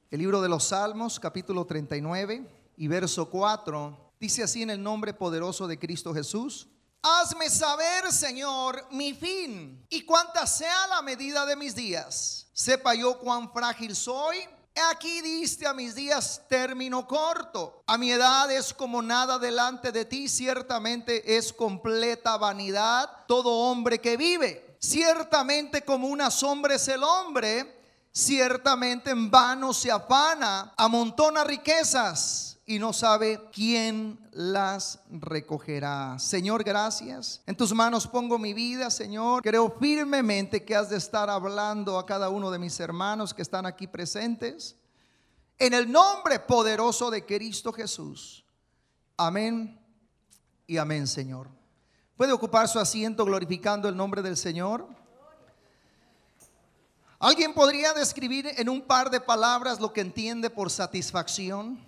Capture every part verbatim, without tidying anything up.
El libro de los Salmos, capítulo treinta y nueve y verso cuatro, dice así en el nombre poderoso de Cristo Jesús: hazme saber, Señor, mi fin, y cuánta sea la medida de mis días. Sepa yo cuán frágil soy. He aquí diste a mis días término corto. A mi edad es como nada delante de ti. Ciertamente es completa vanidad todo hombre que vive. Ciertamente como una sombra es el hombre. Ciertamente en vano se afana, amontona riquezas y no sabe quién las recogerá. Señor, gracias. En tus manos pongo mi vida, Señor. Creo firmemente que has de estar hablando a cada uno de mis hermanos que están aquí presentes. En el nombre poderoso de Cristo Jesús. Amén y amén, Señor. ¿Puede ocupar su asiento glorificando el nombre del Señor? ¿Alguien podría describir en un par de palabras lo que entiende por satisfacción?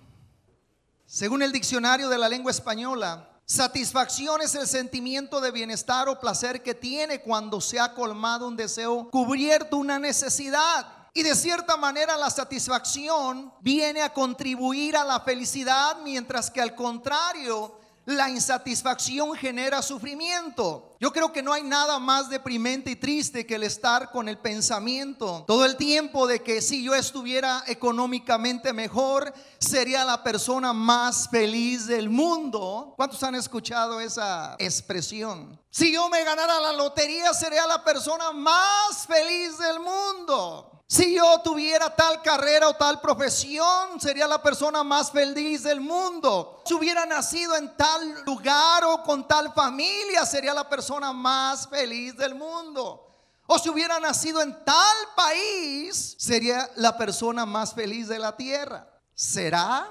Según el diccionario de la lengua española, satisfacción es el sentimiento de bienestar o placer que tiene cuando se ha colmado un deseo, cubierto una necesidad. Y de cierta manera la satisfacción viene a contribuir a la felicidad, mientras que al contrario, la insatisfacción genera sufrimiento. Yo creo que no hay nada más deprimente y triste que el estar con el pensamiento todo el tiempo de que si yo estuviera económicamente mejor, sería la persona más feliz del mundo. ¿Cuántos han escuchado esa expresión? Si yo me ganara la lotería, sería la persona más feliz del mundo. Si yo tuviera tal carrera o tal profesión, sería la persona más feliz del mundo. Si hubiera nacido en tal lugar o con tal familia, sería la persona más feliz del mundo. O si hubiera nacido en tal país, sería la persona más feliz de la tierra. ¿Será?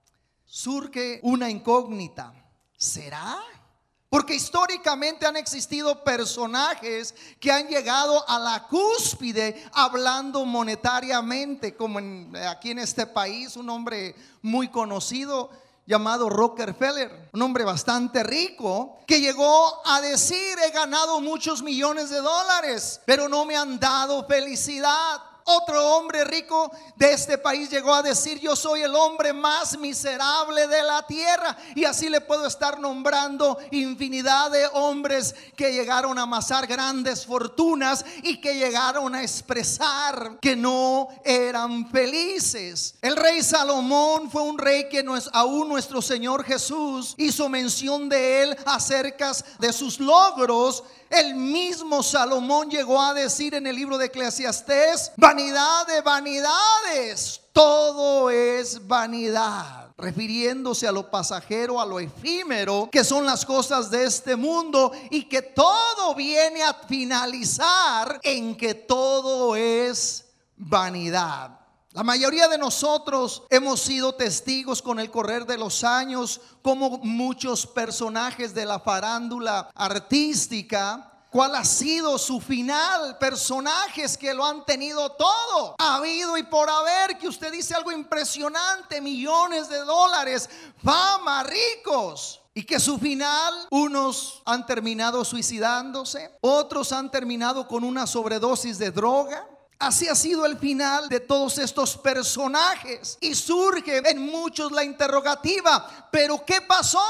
Surge una incógnita. ¿Será? Porque históricamente han existido personajes que han llegado a la cúspide hablando monetariamente, como en, aquí en este país, un hombre muy conocido llamado Rockefeller, un hombre bastante rico, que llegó a decir: he ganado muchos millones de dólares, pero no me han dado felicidad. Otro hombre rico de este país llegó a decir: yo soy el hombre más miserable de la tierra. Y así le puedo estar nombrando infinidad de hombres que llegaron a amasar grandes fortunas y que llegaron a expresar que no eran felices. El rey Salomón fue un rey que no es, aún nuestro Señor Jesús hizo mención de él acerca de sus logros. El mismo Salomón llegó a decir en el libro de Eclesiastés: vanidad de vanidades, todo es vanidad, refiriéndose a lo pasajero, a lo efímero que son las cosas de este mundo, y que todo viene a finalizar en que todo es vanidad. La mayoría de nosotros hemos sido testigos con el correr de los años como muchos personajes de la farándula artística, ¿cuál ha sido su final? Personajes que lo han tenido todo, ha habido y por haber, que usted dice algo impresionante: millones de dólares, fama, ricos. Y que su final, unos han terminado suicidándose, otros han terminado con una sobredosis de droga. Así ha sido el final de todos estos personajes. Y surge en muchos la interrogativa: ¿pero qué pasó?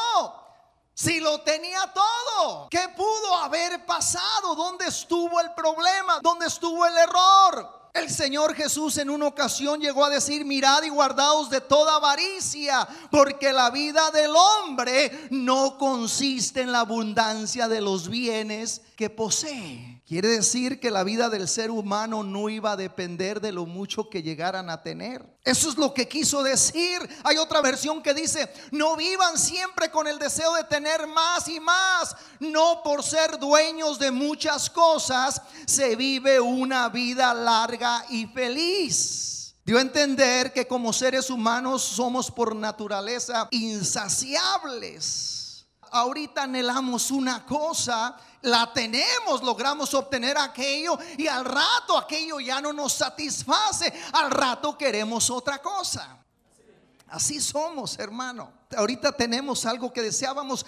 Si lo tenía todo, ¿qué pudo haber pasado? ¿Dónde estuvo el problema? ¿Dónde estuvo el error? El Señor Jesús en una ocasión llegó a decir: mirad y guardaos de toda avaricia, porque la vida del hombre no consiste en la abundancia de los bienes que posee. Quiere decir que la vida del ser humano no iba a depender de lo mucho que llegaran a tener. Eso es lo que quiso decir. Hay otra versión que dice: no vivan siempre con el deseo de tener más y más. No por ser dueños de muchas cosas se vive una vida larga y feliz. Dio a entender que como seres humanos somos por naturaleza insaciables. Ahorita anhelamos una cosa, la tenemos, logramos obtener aquello, y al rato aquello ya no nos satisface. Al rato queremos otra cosa. Así somos, hermano. Ahorita tenemos algo que deseábamos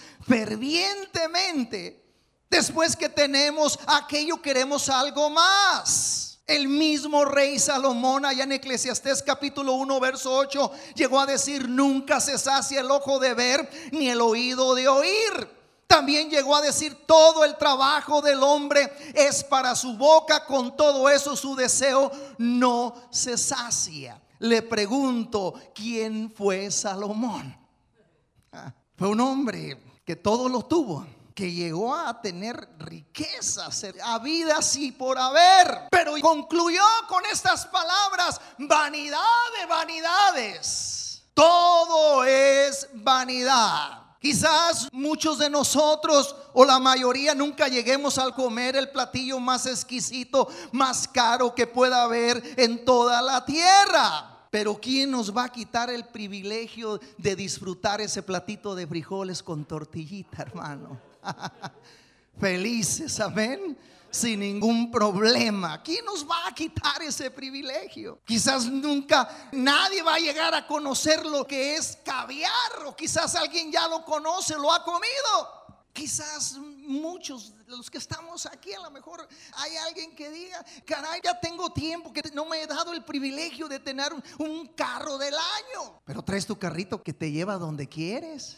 fervientemente. Después que tenemos aquello, queremos algo más. El mismo rey Salomón, allá en Eclesiastés capítulo uno verso ocho, llegó a decir: nunca se sacia el ojo de ver, ni el oído de oír. También llegó a decir: todo el trabajo del hombre es para su boca, con todo eso su deseo no se sacia. Le pregunto, ¿quién fue Salomón? Ah, fue un hombre que todo lo tuvo, que llegó a tener riquezas, habidas y por haber, pero concluyó con estas palabras: vanidad de vanidades, todo es vanidad. Quizás muchos de nosotros, o la mayoría, nunca lleguemos al comer el platillo más exquisito, más caro que pueda haber en toda la tierra. Pero ¿quién nos va a quitar el privilegio de disfrutar ese platito de frijoles con tortillita, hermano? Felices, amén, sin ningún problema. ¿Quién nos va a quitar ese privilegio? Quizás nunca nadie va a llegar a conocer lo que es caviar, o quizás alguien ya lo conoce, lo ha comido. Quizás muchos de los que estamos aquí, a lo mejor hay alguien que diga: caray, ya tengo tiempo que no me he dado el privilegio de tener un, un carro del año. Pero traes tu carrito que te lleva donde quieres,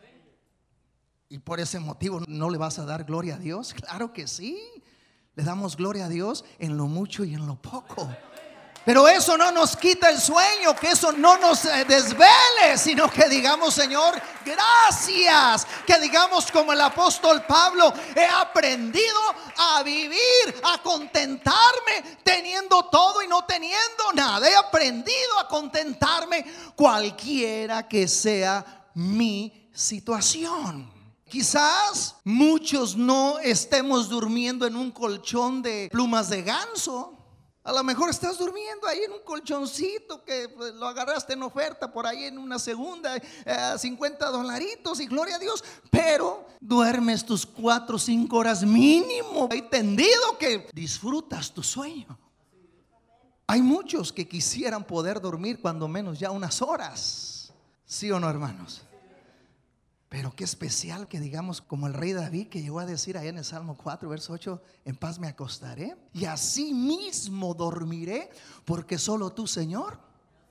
y por ese motivo no le vas a dar gloria a Dios. Claro que sí, le damos gloria a Dios en lo mucho y en lo poco. Pero eso no nos quita el sueño, que eso no nos desvele, sino que digamos: Señor, gracias. Que digamos como el apóstol Pablo: he aprendido a vivir, a contentarme teniendo todo y no teniendo nada. He aprendido a contentarme cualquiera que sea mi situación. Quizás muchos no estemos durmiendo en un colchón de plumas de ganso. A lo mejor estás durmiendo ahí en un colchoncito que pues, lo agarraste en oferta por ahí en una segunda, eh, cincuenta dolaritos, y gloria a Dios. Pero duermes tus cuatro o cinco horas mínimo ahí tendido, que disfrutas tu sueño. Hay muchos que quisieran poder dormir cuando menos ya unas horas. ¿Sí o no, hermanos? Pero qué especial que digamos como el rey David, que llegó a decir allá en el Salmo cuatro verso ocho: en paz me acostaré y así mismo dormiré, porque solo tú, Señor,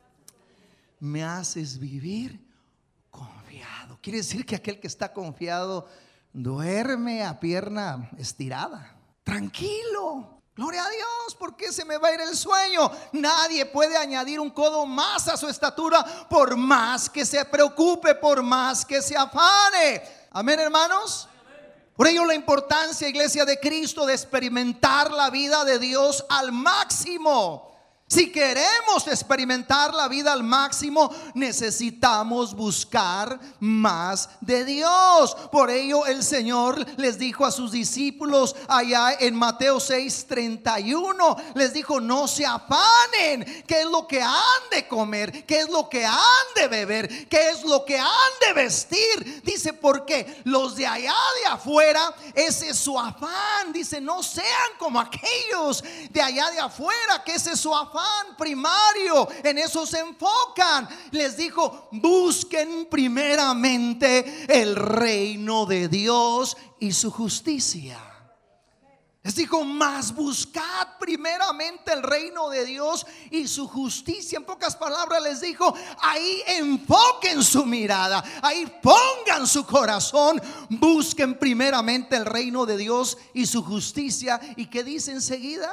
me haces vivir confiado. Quiere decir que aquel que está confiado duerme a pierna estirada, tranquilo. Gloria a Dios, porque se me va a ir el sueño. Nadie puede añadir un codo más a su estatura, por más que se preocupe, por más que se afane. Amén, hermanos. Por ello la importancia, iglesia de Cristo, de experimentar la vida de Dios al máximo. Si queremos experimentar la vida al máximo, necesitamos buscar más de Dios. Por ello el Señor les dijo a sus discípulos allá en Mateo seis treinta y uno, les dijo: no se afanen, ¿qué es lo que han de comer? ¿Qué es lo que han de beber? ¿Qué es lo que han de vestir? Dice: porque los de allá de afuera, ese es su afán. Dice: no sean como aquellos de allá de afuera, que ese es su afán primario, en eso se enfocan. Les dijo: busquen primeramente el reino de Dios y su justicia. Les dijo: más buscad primeramente el reino de Dios y su justicia. En pocas palabras les dijo: ahí enfoquen su mirada, ahí pongan su corazón, busquen primeramente el reino de Dios y su justicia. ¿Y qué dice enseguida?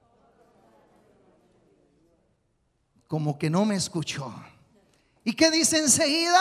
Como que no me escuchó. ¿Y qué dice enseguida?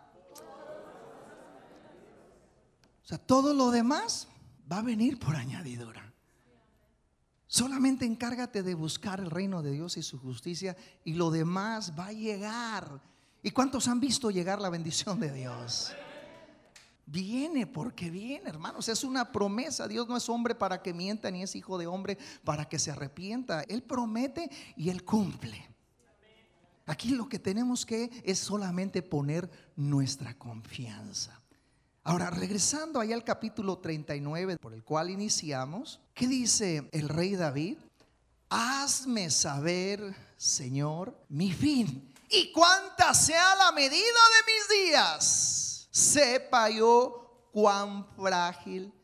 O sea, todo lo demás va a venir por añadidura. Solamente encárgate de buscar el reino de Dios y su justicia, y lo demás va a llegar. ¿Y cuántos han visto llegar la bendición de Dios? Viene porque viene, hermanos. Es una promesa. Dios no es hombre para que mienta, ni es hijo de hombre para que se arrepienta. Él promete y Él cumple. Aquí lo que tenemos que es solamente poner nuestra confianza. Ahora, regresando ahí al capítulo treinta y nueve, por el cual iniciamos, ¿qué dice el rey David? Hazme saber, Señor, mi fin, y cuánta sea la medida de mis días. Sepa yo cuán frágil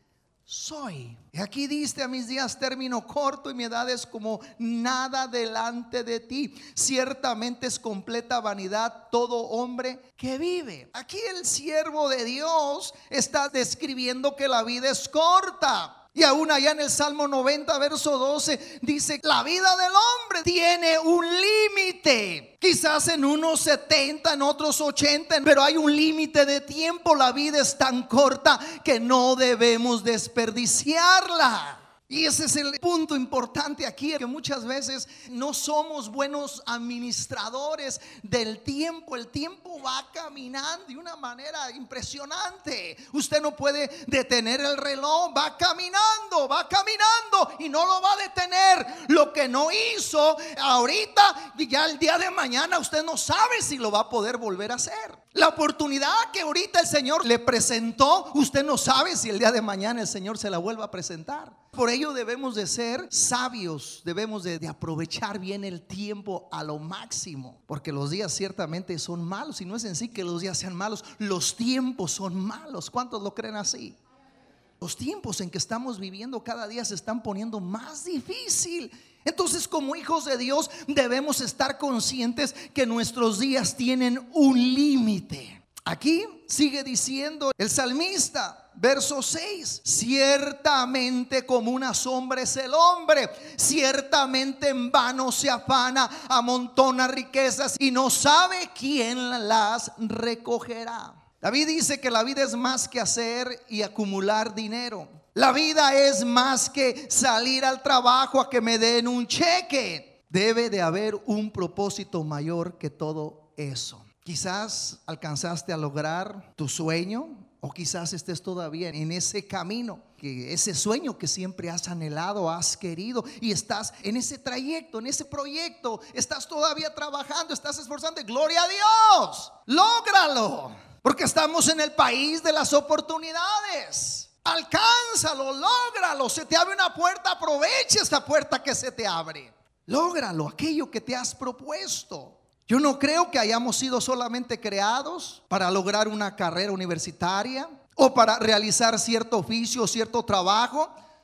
soy. Y aquí diste: a mis días término corto y mi edad es como nada delante de ti. Ciertamente es completa vanidad todo hombre que vive. Aquí el siervo de Dios está describiendo que la vida es corta. Y aún allá en el Salmo noventa verso doce dice: la vida del hombre tiene un límite. Quizás en unos setenta, en otros ochenta, pero hay un límite de tiempo. La vida es tan corta que no debemos desperdiciarla. Y ese es el punto importante aquí, que muchas veces no somos buenos administradores del tiempo. El tiempo va caminando de una manera impresionante. Usted no puede detener el reloj, va caminando, va caminando y no lo va a detener. Lo que no hizo ahorita, ya el día de mañana usted no sabe si lo va a poder volver a hacer. La oportunidad que ahorita el Señor le presentó, usted no sabe si el día de mañana el Señor se la vuelva a presentar. Por ello debemos de ser sabios, debemos de, de aprovechar bien el tiempo a lo máximo, porque los días ciertamente son malos. Y no es en sí que los días sean malos, los tiempos son malos. ¿Cuántos lo creen así? Los tiempos en que estamos viviendo cada día se están poniendo más difícil. Entonces, como hijos de Dios, debemos estar conscientes que nuestros días tienen un límite. Aquí sigue diciendo el salmista, verso seis: ciertamente como una sombra es el hombre, ciertamente en vano se afana, amontona riquezas y no sabe quién las recogerá. David dice que la vida es más que hacer y acumular dinero. La vida es más que salir al trabajo a que me den un cheque. Debe de haber un propósito mayor que todo eso. Quizás alcanzaste a lograr tu sueño, o quizás estés todavía en ese camino, que ese sueño que siempre has anhelado, has querido, y estás en ese trayecto, en ese proyecto, estás todavía trabajando, estás esforzando. Gloria a Dios, lógralo, porque estamos en el país de las oportunidades. Alcánzalo, lógralo. Se te abre una puerta, aprovecha esta puerta que se te abre. Lógralo, aquello que te has propuesto. Yo no creo que hayamos sido solamente creados para lograr una carrera universitaria, o para realizar cierto oficio, cierto trabajo,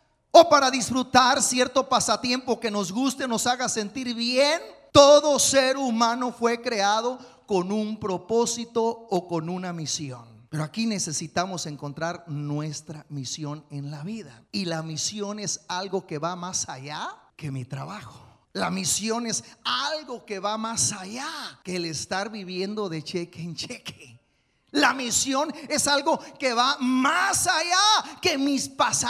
o para disfrutar cierto pasatiempo que nos guste, nos haga sentir bien. Todo ser humano fue creado con un propósito o con una misión. Pero aquí necesitamos encontrar nuestra misión en la vida. Y la misión es algo que va más allá que mi trabajo. La misión es algo que va más allá que el estar viviendo de cheque en cheque. La misión es algo que va más allá que mis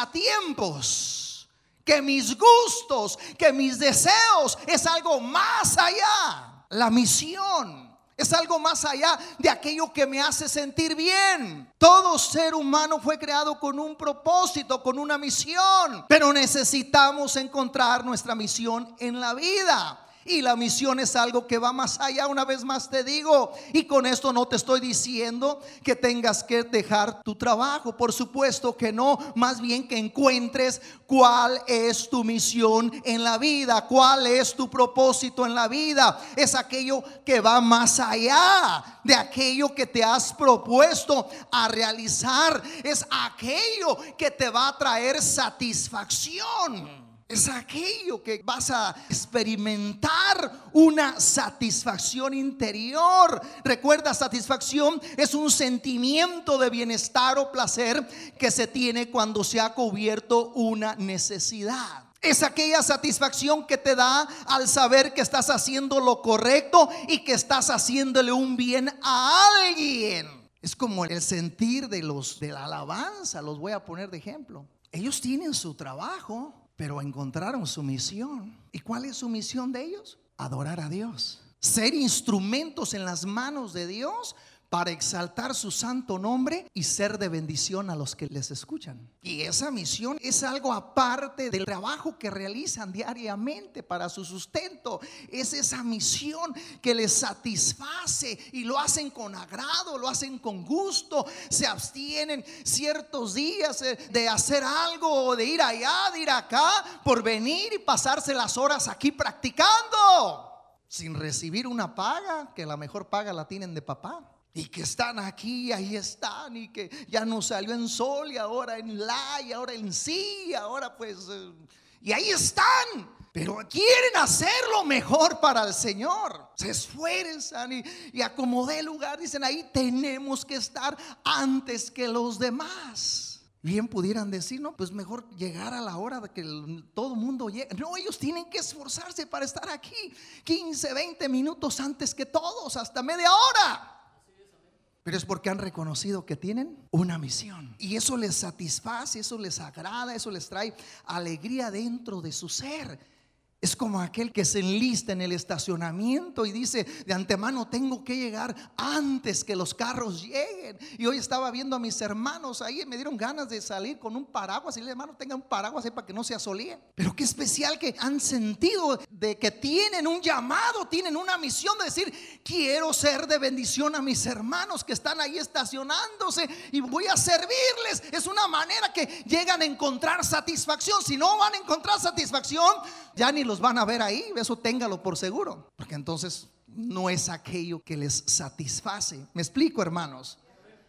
pasatiempos, que mis gustos, que mis deseos. Es algo más allá. La misión es algo más allá de aquello que me hace sentir bien. Todo ser humano fue creado con un propósito, con una misión, pero necesitamos encontrar nuestra misión en la vida. Y la misión es algo que va más allá. Una vez más te digo, y con esto no te estoy diciendo que tengas que dejar tu trabajo, por supuesto que no. Más bien que encuentres cuál es tu misión en la vida, cuál es tu propósito en la vida. Es aquello que va más allá de aquello que te has propuesto a realizar. Es aquello que te va a traer satisfacción. Es aquello que vas a experimentar una satisfacción interior. Recuerda, satisfacción es un sentimiento de bienestar o placer que se tiene cuando se ha cubierto una necesidad. Es aquella satisfacción que te da al saber que estás haciendo lo correcto y que estás haciéndole un bien a alguien. Es como el sentir de los de la alabanza. Los voy a poner de ejemplo. Ellos tienen su trabajo, pero encontraron su misión. ¿Y cuál es su misión de ellos? Adorar a Dios, ser instrumentos en las manos de Dios para exaltar su santo nombre y ser de bendición a los que les escuchan. Y esa misión es algo aparte del trabajo que realizan diariamente para su sustento. Es esa misión que les satisface y lo hacen con agrado, lo hacen con gusto. Se abstienen ciertos días de hacer algo, o de ir allá, de ir acá, por venir y pasarse las horas aquí practicando sin recibir una paga, que la mejor paga la tienen de papá. y que están aquí, ahí están, y que ya no salió en sol y ahora en la y ahora en sí, y ahora pues eh, y ahí están, pero quieren hacer lo mejor para el Señor, se esfuerzan y, y acomodé el lugar, dicen ahí tenemos que estar antes que los demás. Bien pudieran decir, no, pues mejor llegar a la hora de que el, todo el mundo llegue. No, ellos tienen que esforzarse para estar aquí quince, veinte minutos antes que todos, hasta media hora. Pero es porque han reconocido que tienen una misión, y eso les satisface, eso les agrada, eso les trae alegría dentro de su ser. Es como aquel que se enlista en el estacionamiento y dice de antemano tengo que llegar antes que los carros lleguen. Y hoy estaba viendo a mis hermanos ahí y me dieron ganas de salir con un paraguas y le dije, hermano, tenga un paraguas ahí para que no se asolee. Pero qué especial que han sentido de que tienen un llamado, tienen una misión de decir quiero ser de bendición a mis hermanos que están ahí estacionándose y voy a servirles. Es una manera que llegan a encontrar satisfacción. Si no van a encontrar satisfacción, ya ni los van a ver ahí, eso téngalo por seguro, porque entonces no es aquello que les satisface. ¿Me explico, hermanos?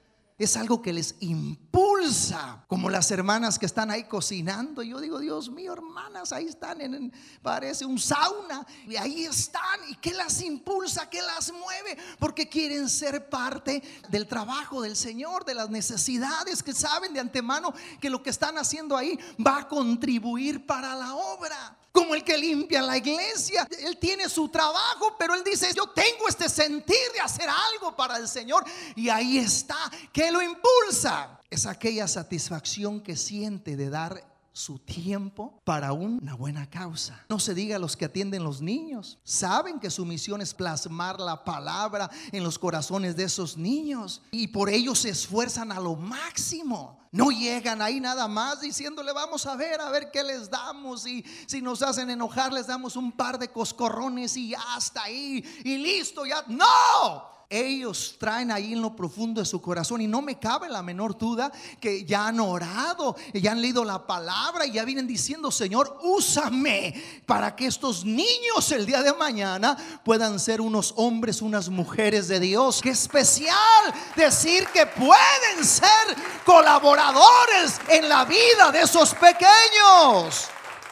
Es algo que les impulsa, como las hermanas que están ahí cocinando. Yo digo, Dios mío, hermanas, ahí están en, en parece un sauna, y ahí están. ¿Y qué las impulsa? ¿Qué las mueve? Porque quieren ser parte del trabajo del Señor, de las necesidades, que saben de antemano que lo que están haciendo ahí va a contribuir para la obra. Como el que limpia la iglesia, él tiene su trabajo, pero él dice, yo tengo este sentir de hacer algo para el Señor. Y ahí está, ¿qué lo impulsa? Es aquella satisfacción que siente de dar su tiempo para una buena causa. No se diga los que atienden los niños, saben que su misión es plasmar la palabra en los corazones de esos niños, y por ello se esfuerzan a lo máximo. No llegan ahí nada más diciéndole vamos a ver, a ver qué les damos, y si nos hacen enojar les damos un par de coscorrones y ya hasta ahí y listo, ya. No, ellos traen ahí en lo profundo de su corazón, y no me cabe la menor duda que ya han orado, ya han leído la palabra y ya vienen diciendo, Señor, úsame para que estos niños el día de mañana puedan ser unos hombres, unas mujeres de Dios. Qué especial decir que pueden ser colaboradores en la vida de esos pequeños.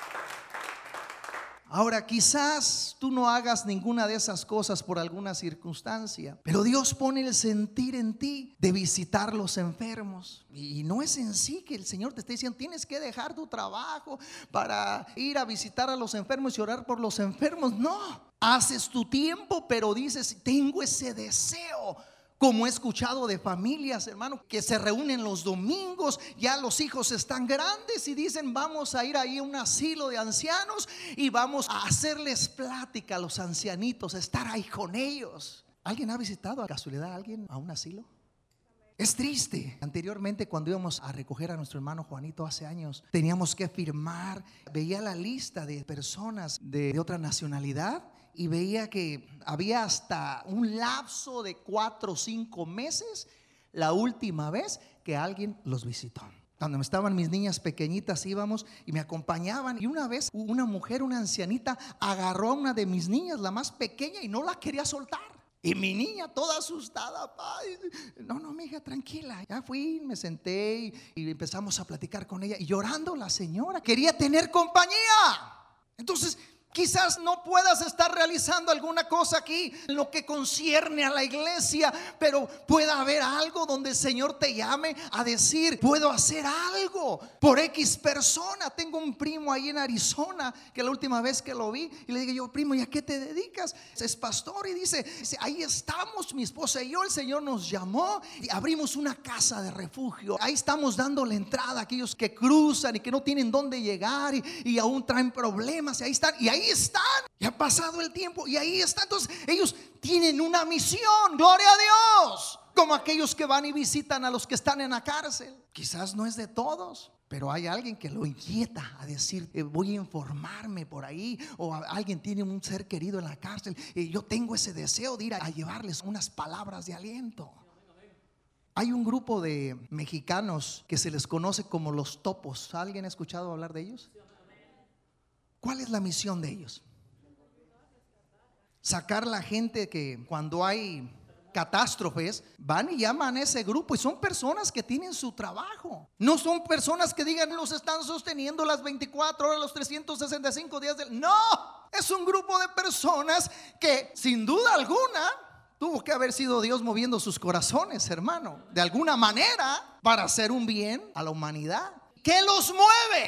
Ahora, quizás tú no hagas ninguna de esas cosas por alguna circunstancia, pero Dios pone el sentir en ti de visitar los enfermos. Y no es en sí que el Señor te esté diciendo tienes que dejar tu trabajo para ir a visitar a los enfermos y orar por los enfermos. No, haces tu tiempo, pero dices tengo ese deseo. Como he escuchado de familias, hermano, que se reúnen los domingos, ya los hijos están grandes y dicen vamos a ir ahí a un asilo de ancianos y vamos a hacerles plática a los ancianitos, a estar ahí con ellos. ¿Alguien ha visitado a casualidad a alguien a un asilo? Es triste. Anteriormente, cuando íbamos a recoger a nuestro hermano Juanito hace años, teníamos que firmar. Veía la lista de personas de, de otra nacionalidad y veía que había hasta un lapso de cuatro o cinco meses la última vez que alguien los visitó. Cuando estaban mis niñas pequeñitas íbamos y me acompañaban, y una vez una mujer, una ancianita, agarró a una de mis niñas, la más pequeña, y no la quería soltar. Y mi niña toda asustada, no, no, mi hija, tranquila. Ya fui, me senté y, y empezamos a platicar con ella. Y llorando la señora, quería tener compañía. Entonces quizás no puedas estar realizando alguna cosa aquí en lo que concierne a la iglesia, pero pueda haber algo donde el Señor te llame a decir puedo hacer algo por X persona. Tengo un primo ahí en Arizona que la última vez que lo vi y le dije yo, primo, ¿y a qué te dedicas? Es pastor y dice, dice ahí estamos mi esposa y yo, el Señor nos llamó y abrimos una casa de refugio. Ahí estamos dando la entrada a aquellos que cruzan y que no tienen dónde llegar y, y aún traen problemas, y ahí están, y ahí están, y ha pasado el tiempo y ahí están. Entonces ellos tienen una misión, gloria a Dios, como aquellos que van y visitan a los que están en la cárcel. Quizás no es de todos, pero hay alguien que lo inquieta a decir eh, voy a informarme por ahí, o a, alguien tiene un ser querido en la cárcel y yo tengo ese deseo de ir a, a llevarles unas palabras de aliento. Hay un grupo de mexicanos que se les conoce como los topos. ¿Alguien ha escuchado hablar de ellos? ¿Cuál es la misión de ellos? Sacar la gente que cuando hay catástrofes, van y llaman a ese grupo, y son personas que tienen su trabajo. No son personas que digan los están sosteniendo las veinticuatro horas, los trescientos sesenta y cinco días del... No, es un grupo de personas que sin duda alguna tuvo que haber sido Dios moviendo sus corazones, hermano, de alguna manera para hacer un bien a la humanidad. ¿Qué los mueve?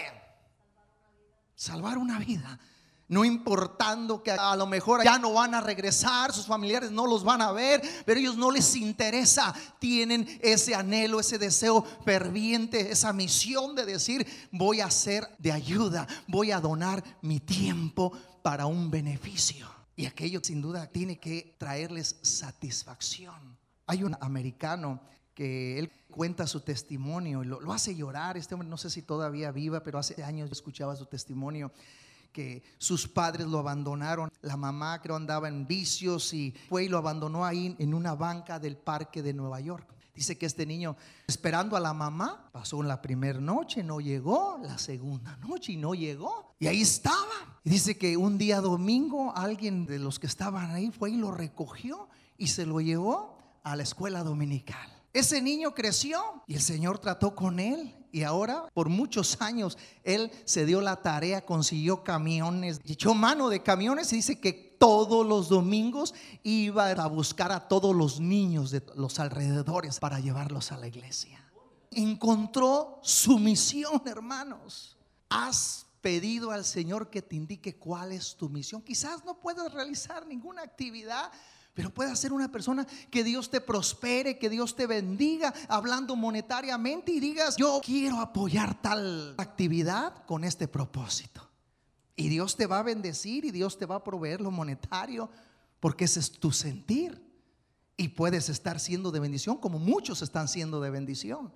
Salvar una vida. No importando que a lo mejor ya no van a regresar, sus familiares no los van a ver, pero a ellos no les interesa. Tienen ese anhelo, ese deseo ferviente, esa misión de decir: voy a ser de ayuda, voy a donar mi tiempo para un beneficio. Y aquello sin duda tiene que traerles satisfacción. Hay un americano que él cuenta su testimonio y lo, lo hace llorar. Este hombre no sé si todavía viva, pero hace años yo escuchaba su testimonio, que sus padres lo abandonaron. La mamá creo andaba en vicios y fue y lo abandonó ahí en una banca del parque de Nueva York. Dice que este niño, esperando a la mamá, pasó la primera noche, no llegó, la segunda noche y no llegó, y ahí estaba. Y dice que un día domingo alguien de los que estaban ahí fue y lo recogió y se lo llevó a la escuela dominical. Ese niño creció y el Señor trató con él, y ahora por muchos años él se dio la tarea, consiguió camiones, echó mano de camiones, y dice que todos los domingos iba a buscar a todos los niños de los alrededores para llevarlos a la iglesia. Encontró su misión, hermanos. ¿Has pedido al Señor que te indique cuál es tu misión? Quizás no puedas realizar ninguna actividad, pero puedes ser una persona que Dios te prospere, que Dios te bendiga, hablando monetariamente, y digas: yo quiero apoyar tal actividad con este propósito. Y Dios te va a bendecir y Dios te va a proveer lo monetario, porque ese es tu sentir. Y puedes estar siendo de bendición como muchos están siendo de bendición.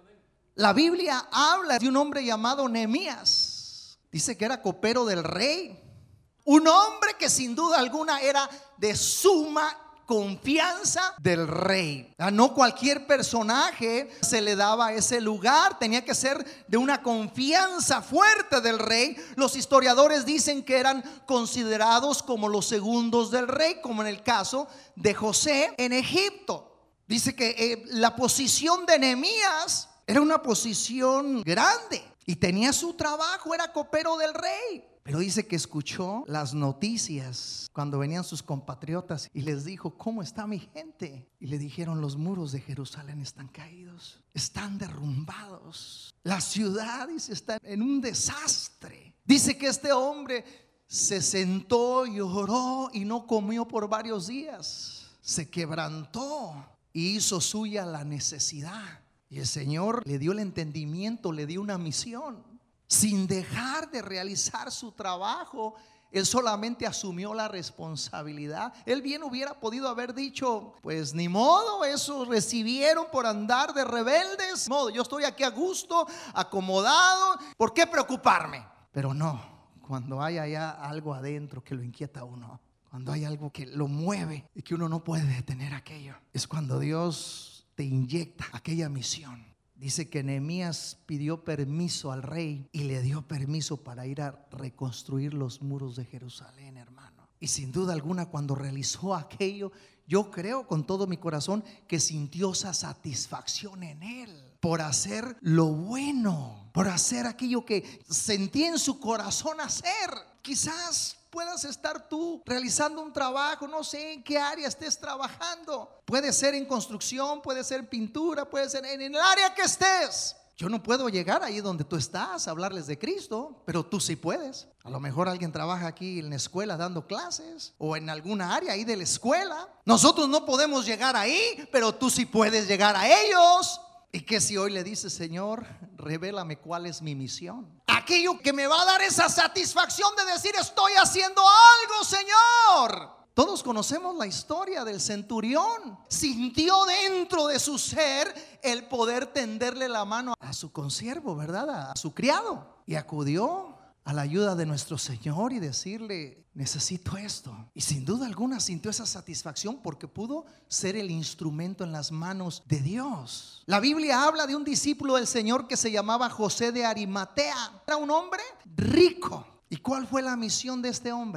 La Biblia habla de un hombre llamado Nehemías. Dice que era copero del rey. Un hombre que sin duda alguna era de suma confianza del rey. A no cualquier personaje se le daba ese lugar, tenía que ser de una confianza fuerte del rey. Los historiadores dicen que eran considerados como los segundos del rey, como en el caso de José en Egipto. Dice que eh, la posición de Nehemías era una posición grande y tenía su trabajo, era copero del rey. Pero dice que escuchó las noticias cuando venían sus compatriotas y les dijo: ¿cómo está mi gente? Y le dijeron: los muros de Jerusalén están caídos, están derrumbados. La ciudad, dice, está en un desastre. Dice que este hombre se sentó, lloró y no comió por varios días. Se quebrantó y hizo suya la necesidad. Y el Señor le dio el entendimiento, le dio una misión. Sin dejar de realizar su trabajo, él solamente asumió la responsabilidad. Él bien hubiera podido haber dicho: pues ni modo, eso recibieron por andar de rebeldes. Modo, yo estoy aquí a gusto, acomodado, ¿por qué preocuparme? Pero no, cuando hay allá algo adentro que lo inquieta a uno, cuando hay algo que lo mueve y que uno no puede detener aquello, es cuando Dios te inyecta aquella misión. Dice que Nehemías pidió permiso al rey y le dio permiso para ir a reconstruir los muros de Jerusalén, hermano. Y sin duda alguna, cuando realizó aquello, yo creo con todo mi corazón que sintió esa satisfacción en él por hacer lo bueno, por hacer aquello que sentía en su corazón hacer. Quizás puedas estar tú realizando un trabajo, no sé en qué área estés trabajando. Puede ser en construcción, puede ser en pintura, puede ser en el área que estés. Yo no puedo llegar ahí donde tú estás a hablarles de Cristo, pero tú sí puedes. A lo mejor alguien trabaja aquí en la escuela dando clases o en alguna área ahí de la escuela. Nosotros no podemos llegar ahí, pero tú sí puedes llegar a ellos. Y que si hoy le dices: Señor, revélame cuál es mi misión, aquello que me va a dar esa satisfacción de decir: estoy haciendo algo, Señor. Todos conocemos la historia del centurión. Sintió dentro de su ser el poder tenderle la mano a su consiervo, ¿verdad? A su criado. Y acudió a la ayuda de nuestro Señor y decirle: necesito esto. Y sin duda alguna sintió esa satisfacción porque pudo ser el instrumento en las manos de Dios. La Biblia habla de un discípulo del Señor que se llamaba José de Arimatea. Era un hombre rico. ¿Y cuál fue la misión de este hombre?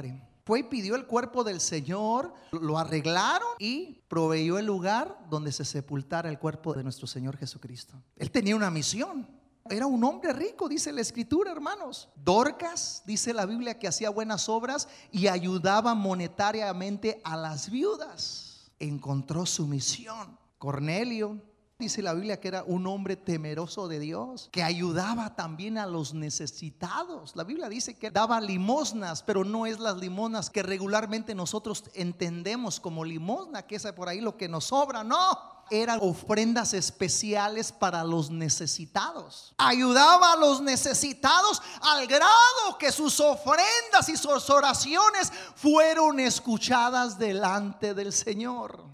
Fue y pidió el cuerpo del Señor, lo arreglaron y proveyó el lugar donde se sepultara el cuerpo de nuestro Señor Jesucristo. Él tenía una misión. Era un hombre rico, dice la escritura, hermanos. Dorcas, dice la Biblia, que hacía buenas obras y ayudaba monetariamente a las viudas. Encontró su misión. Cornelio, dice la Biblia, que era un hombre temeroso de Dios, que ayudaba también a los necesitados. La Biblia dice que daba limosnas, pero no es las limosnas que regularmente nosotros entendemos como limosna, que es por ahí lo que nos sobra. No, eran ofrendas especiales para los necesitados. Ayudaba a los necesitados al grado que sus ofrendas y sus oraciones fueron escuchadas delante del Señor.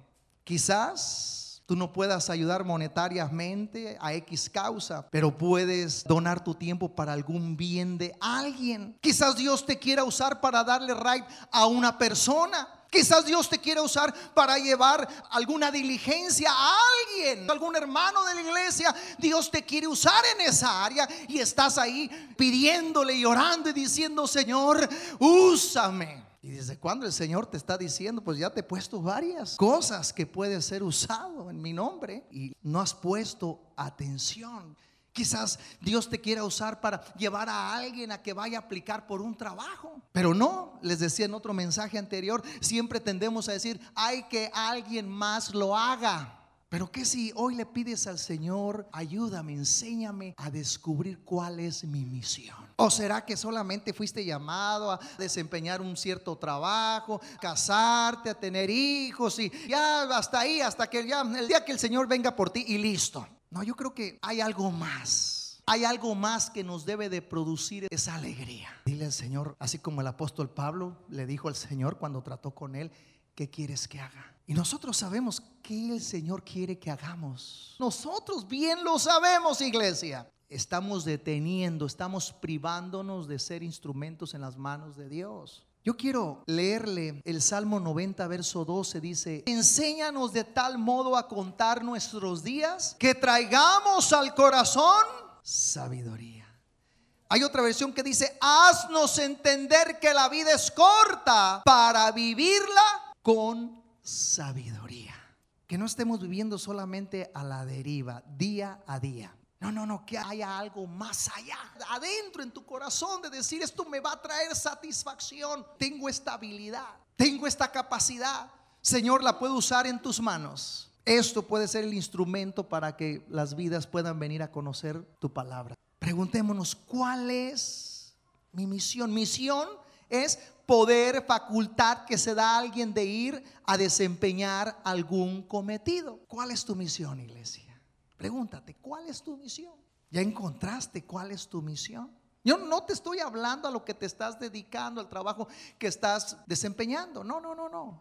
Quizás tú no puedas ayudar monetariamente a X causa, pero puedes donar tu tiempo para algún bien de alguien. Quizás Dios te quiera usar para darle right a una persona. Quizás Dios te quiera usar para llevar alguna diligencia a alguien, algún hermano de la iglesia. Dios te quiere usar en esa área y estás ahí pidiéndole y orando y diciendo: Señor, úsame. ¿Y desde cuándo el Señor te está diciendo? Pues ya te he puesto varias cosas que puede ser usado en mi nombre y no has puesto atención. Quizás Dios te quiera usar para llevar a alguien a que vaya a aplicar por un trabajo, pero no, les decía en otro mensaje anterior, siempre tendemos a decir: hay que alguien más lo haga. Pero ¿qué si hoy le pides al Señor: ayúdame, enséñame a descubrir cuál es mi misión? ¿O será que solamente fuiste llamado a desempeñar un cierto trabajo, casarte, a tener hijos y ya hasta ahí, hasta que ya el día que el Señor venga por ti y listo? No, yo creo que hay algo más. Hay algo más que nos debe de producir esa alegría. Dile al Señor, así como el apóstol Pablo le dijo al Señor cuando trató con él: ¿qué quieres que haga? Y nosotros sabemos que el Señor quiere que hagamos. Nosotros bien lo sabemos, iglesia. Estamos deteniendo, estamos privándonos de ser instrumentos en las manos de Dios. Yo quiero leerle el Salmo noventa, verso doce. Dice: enséñanos de tal modo a contar nuestros días, que traigamos al corazón sabiduría. Hay otra versión que dice: haznos entender que la vida es corta para vivirla con sabiduría. Que no estemos viviendo solamente a la deriva, día a día. No, no, no, que haya algo más allá, adentro en tu corazón, de decir: esto me va a traer satisfacción. Tengo esta habilidad, tengo esta capacidad, Señor, la puedo usar en tus manos. Esto puede ser el instrumento para que las vidas puedan venir a conocer tu palabra. Preguntémonos: ¿cuál es mi misión? Misión es poder, facultad que se da a alguien de ir a desempeñar algún cometido. ¿Cuál es tu misión, iglesia? Pregúntate: ¿cuál es tu misión? ¿Ya encontraste cuál es tu misión? Yo no te estoy hablando a lo que te estás dedicando, al trabajo que estás desempeñando. No, no, no, no.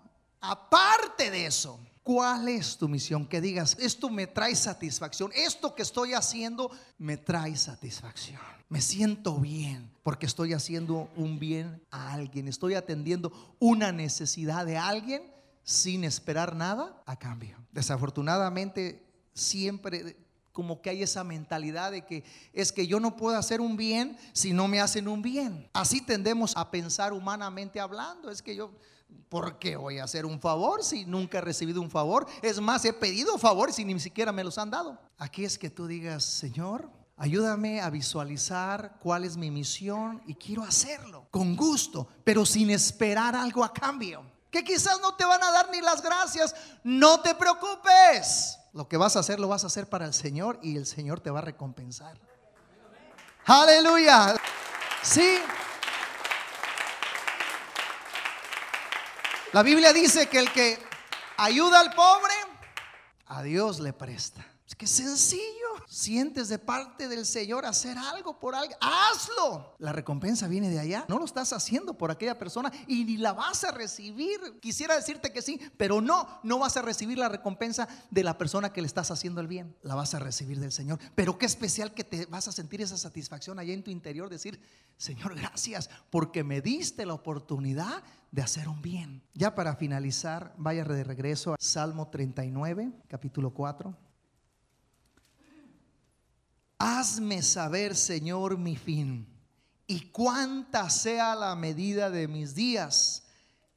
Aparte de eso, ¿cuál es tu misión? Que digas: esto me trae satisfacción, esto que estoy haciendo me trae satisfacción. Me siento bien porque estoy haciendo un bien a alguien, estoy atendiendo una necesidad de alguien sin esperar nada a cambio. Desafortunadamente, siempre como que hay esa mentalidad de que es que yo no puedo hacer un bien si no me hacen un bien. Así tendemos a pensar humanamente hablando. Es que yo, ¿por qué voy a hacer un favor si nunca he recibido un favor? Es más, he pedido favores y ni siquiera me los han dado. Aquí es que tú digas: Señor, ayúdame a visualizar cuál es mi misión y quiero hacerlo con gusto, pero sin esperar algo a cambio. Que quizás no te van a dar ni las gracias. No te preocupes. Lo que vas a hacer, lo vas a hacer para el Señor y el Señor te va a recompensar. Aleluya. Sí. La Biblia dice que el que ayuda al pobre, a Dios le presta. Es que sencillo. Sientes de parte del Señor hacer algo por alguien, hazlo. La recompensa viene de allá. No lo estás haciendo por aquella persona y ni la vas a recibir. Quisiera decirte que sí, pero no, no vas a recibir la recompensa de la persona que le estás haciendo el bien. La vas a recibir del Señor. Pero qué especial que te vas a sentir esa satisfacción allá en tu interior, decir: Señor, gracias porque me diste la oportunidad de hacer un bien. Ya para finalizar, vaya de regreso a Salmo treinta y nueve, capítulo cuatro. Hazme saber, Señor, mi fin, y cuánta sea la medida de mis días,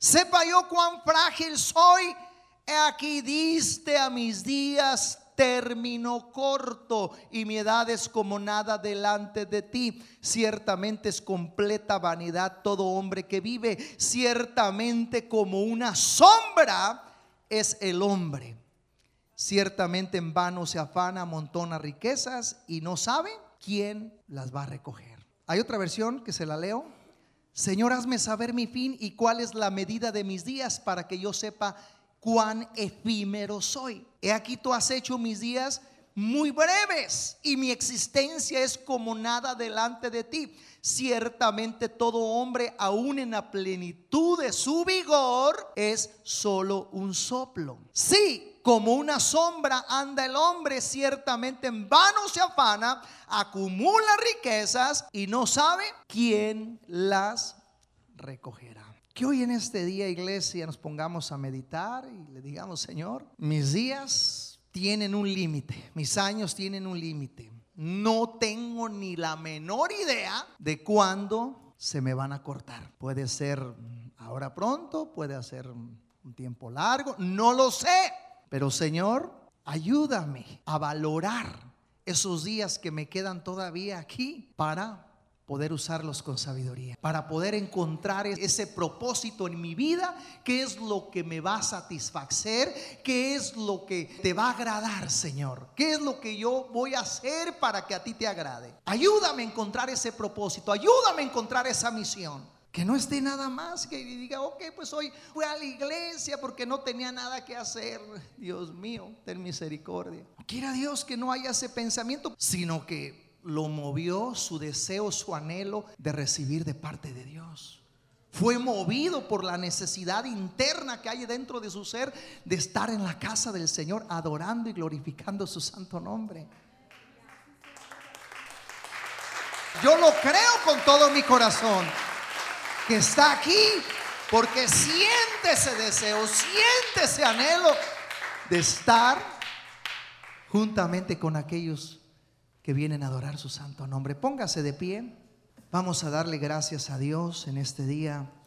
Sepa yo cuán frágil soy. He aquí diste a mis días término corto, y mi edad es como nada delante de ti. Ciertamente es completa vanidad todo hombre que vive. Ciertamente como una sombra es el hombre. Ciertamente en vano se afana, amontona riquezas y no sabe quién las va a recoger. Hay otra versión que se la leo. Señor, hazme saber mi fin y cuál es la medida de mis días, para que yo sepa cuán efímero soy. He aquí tú has hecho mis días muy breves, y mi existencia es como nada delante de ti. Ciertamente todo hombre, aún en la plenitud de su vigor, es solo un soplo. Sí, como una sombra anda el hombre. Ciertamente en vano se afana, acumula riquezas y no sabe quién las recogerá. Que hoy en este día, iglesia, nos pongamos a meditar y le digamos: Señor, mis días tienen un límite, mis años tienen un límite. No tengo ni la menor idea de cuándo se me van a cortar. Puede ser ahora pronto, puede ser un tiempo largo, no lo sé. Pero Señor, ayúdame a valorar esos días que me quedan todavía aquí, para poder usarlos con sabiduría, para poder encontrar ese propósito en mi vida. ¿Qué es lo que me va a satisfacer? ¿Qué es lo que te va a agradar, Señor? ¿Qué es lo que yo voy a hacer para que a ti te agrade? Ayúdame a encontrar ese propósito, ayúdame a encontrar esa misión. Que no esté nada más que diga: ok, pues hoy fui a la iglesia porque no tenía nada que hacer. Dios mío, ten misericordia. Quiera Dios que no haya ese pensamiento, sino que lo movió su deseo, su anhelo de recibir de parte de Dios. Fue movido por la necesidad interna que hay dentro de su ser de estar en la casa del Señor, adorando y glorificando su santo nombre. Yo lo creo con todo mi corazón, que está aquí porque siente ese deseo, siente ese anhelo de estar juntamente con aquellos que vienen a adorar su santo nombre. Póngase de pie. Vamos a darle gracias a Dios en este día.